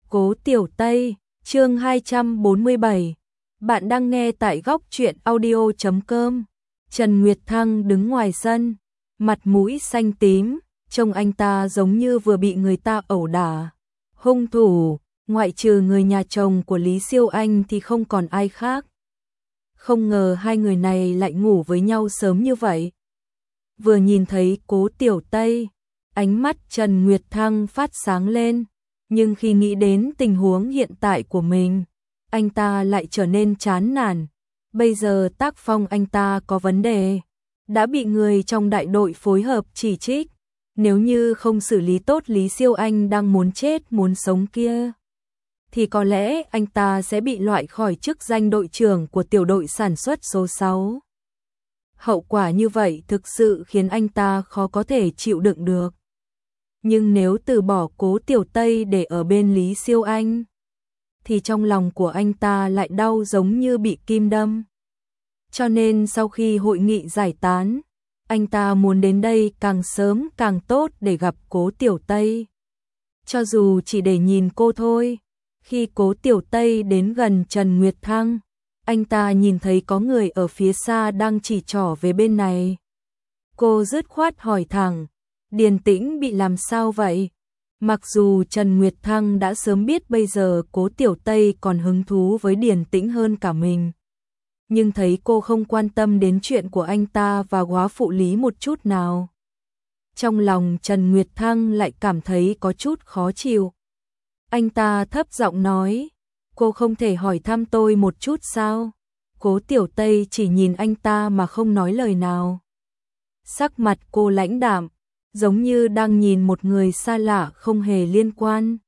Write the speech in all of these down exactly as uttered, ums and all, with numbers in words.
Cố Tiểu Tây, chương hai trăm bốn mươi bảy. Bạn đang nghe tại góc truyện audio chấm com. Trần Nguyệt Thăng đứng ngoài sân, mặt mũi xanh tím, trông anh ta giống như vừa bị người ta ẩu đả. Hung thủ, ngoại trừ người nhà chồng của Lý Siêu Anh thì không còn ai khác. Không ngờ hai người này lại ngủ với nhau sớm như vậy. Vừa nhìn thấy Cố Tiểu Tây, ánh mắt Trần Nguyệt Thăng phát sáng lên. Nhưng khi nghĩ đến tình huống hiện tại của mình, anh ta lại trở nên chán nản. Bây giờ tác phong anh ta có vấn đề, đã bị người trong đại đội phối hợp chỉ trích. Nếu như không xử lý tốt Lý Siêu Anh đang muốn chết muốn sống kia, thì có lẽ anh ta sẽ bị loại khỏi chức danh đội trưởng của tiểu đội sản xuất số sáu. Hậu quả như vậy thực sự khiến anh ta khó có thể chịu đựng được. Nhưng nếu từ bỏ Cố Tiểu Tây để ở bên Lý Siêu Anh, thì trong lòng của anh ta lại đau giống như bị kim đâm. Cho nên sau khi hội nghị giải tán, anh ta muốn đến đây càng sớm càng tốt để gặp Cố Tiểu Tây. Cho dù chỉ để nhìn cô thôi. Khi Cố Tiểu Tây đến gần Trần Nguyệt Thăng, anh ta nhìn thấy có người ở phía xa đang chỉ trỏ về bên này. Cô dứt khoát hỏi thẳng, Điền Tĩnh bị làm sao vậy? Mặc dù Trần Nguyệt Thăng đã sớm biết bây giờ Cố Tiểu Tây còn hứng thú với Điền Tĩnh hơn cả mình, nhưng thấy cô không quan tâm đến chuyện của anh ta và góa phụ Lý một chút nào, trong lòng Trần Nguyệt Thăng lại cảm thấy có chút khó chịu. Anh ta thấp giọng nói, cô không thể hỏi thăm tôi một chút sao? Cố Tiểu Tây chỉ nhìn anh ta mà không nói lời nào. Sắc mặt cô lãnh đạm, giống như đang nhìn một người xa lạ không hề liên quan.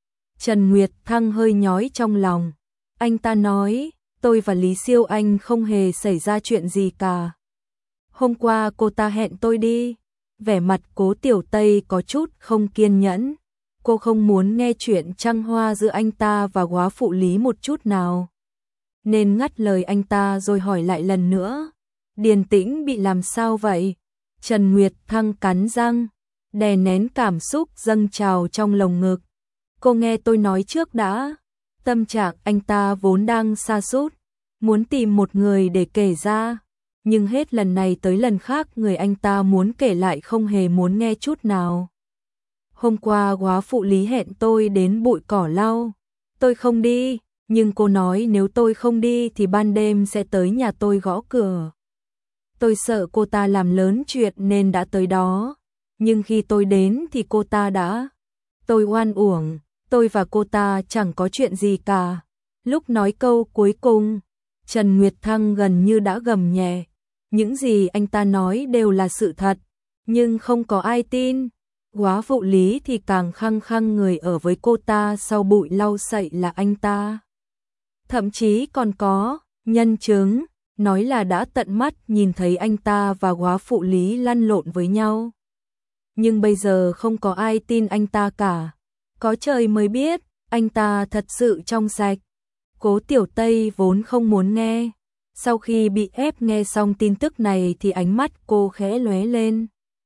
Trần Nguyệt Thăng hơi nhói trong lòng. Anh ta nói, tôi và Lý Siêu Anh không hề xảy ra chuyện gì cả. Hôm qua cô ta hẹn tôi đi. Vẻ mặt Cố Tiểu Tây có chút không kiên nhẫn. Cô không muốn nghe chuyện trăng hoa giữa anh ta và góa phụ Lý một chút nào, nên ngắt lời anh ta rồi hỏi lại lần nữa. Điền Tĩnh bị làm sao vậy? Trần Nguyệt Thăng cắn răng, đè nén cảm xúc dâng trào trong lồng ngực. Cô nghe tôi nói trước đã. Tâm trạng anh ta vốn đang sa sút, muốn tìm một người để kể ra, nhưng hết lần này tới lần khác người anh ta muốn kể lại không hề muốn nghe chút nào. Hôm qua góa phụ Lý hẹn tôi đến bụi cỏ lau. Tôi không đi, nhưng cô nói nếu tôi không đi thì ban đêm sẽ tới nhà tôi gõ cửa. Tôi sợ cô ta làm lớn chuyện nên đã tới đó. Nhưng khi tôi đến thì cô ta đã... Tôi oan uổng, tôi và cô ta chẳng có chuyện gì cả. Lúc nói câu cuối cùng, Trần Nguyệt Thăng gần như đã gầm nhẹ. Những gì anh ta nói đều là sự thật, nhưng không có ai tin. Góa phụ Lý thì càng khăng khăng người ở với cô ta sau bụi lau sậy là anh ta. Thậm chí còn có nhân chứng, nói là đã tận mắt nhìn thấy anh ta và góa phụ Lý lăn lộn với nhau. Nhưng bây giờ không có ai tin anh ta cả. Có trời mới biết, anh ta thật sự trong sạch. Cố Tiểu Tây vốn không muốn nghe. Sau khi bị ép nghe xong tin tức này thì ánh mắt cô khẽ lóe lên.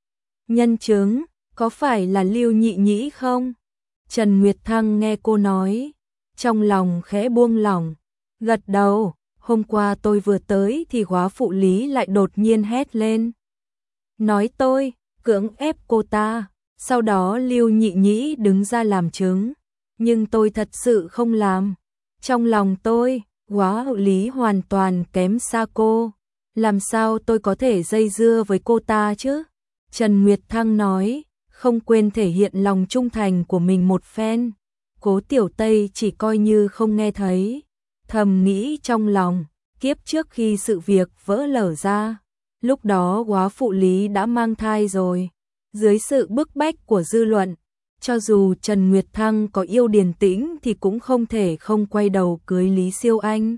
Nhân chứng, có phải là Lưu Nhị Nhĩ không? Trần Nguyệt Thăng nghe cô nói, trong lòng khẽ buông lỏng, gật đầu. Hôm qua tôi vừa tới thì góa phụ Lý lại đột nhiên hét lên. Nói tôi cưỡng ép cô ta, sau đó Lưu Nhị Nhĩ đứng ra làm chứng. Nhưng tôi thật sự không làm. Trong lòng tôi, góa phụ Lý hoàn toàn kém xa cô. Làm sao tôi có thể dây dưa với cô ta chứ? Trần Nguyệt Thăng nói, không quên thể hiện lòng trung thành của mình một phen. Cố Tiểu Tây chỉ coi như không nghe thấy, thầm nghĩ trong lòng, kiếp trước khi sự việc vỡ lở ra, lúc đó góa phụ Lý đã mang thai rồi. Dưới sự bức bách của dư luận, cho dù Trần Nguyệt Thăng có yêu Điền Tĩnh thì cũng không thể không quay đầu cưới Lý Siêu Anh.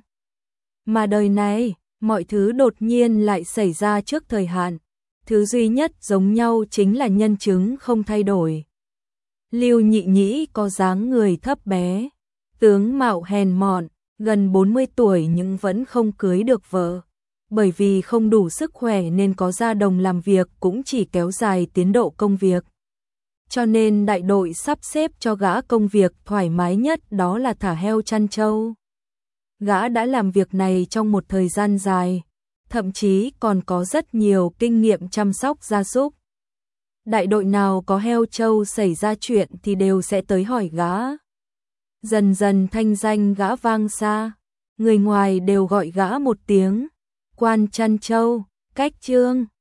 Mà đời này, mọi thứ đột nhiên lại xảy ra trước thời hạn. Thứ duy nhất giống nhau chính là nhân chứng không thay đổi. Lưu Nhị Nhĩ có dáng người thấp bé, tướng mạo hèn mọn, gần bốn mươi tuổi nhưng vẫn không cưới được vợ. Bởi vì không đủ sức khỏe nên có ra đồng làm việc cũng chỉ kéo dài tiến độ công việc. cho nên đại đội sắp xếp cho gã công việc thoải mái nhất đó là thả heo chăn trâu. Gã đã làm việc này trong một thời gian dài, thậm chí còn có rất nhiều kinh nghiệm chăm sóc gia súc. Đại đội nào có heo trâu xảy ra chuyện thì đều sẽ tới hỏi gã. Dần dần thanh danh gã vang xa, người ngoài đều gọi gã một tiếng quan chăn trâu, cách trương.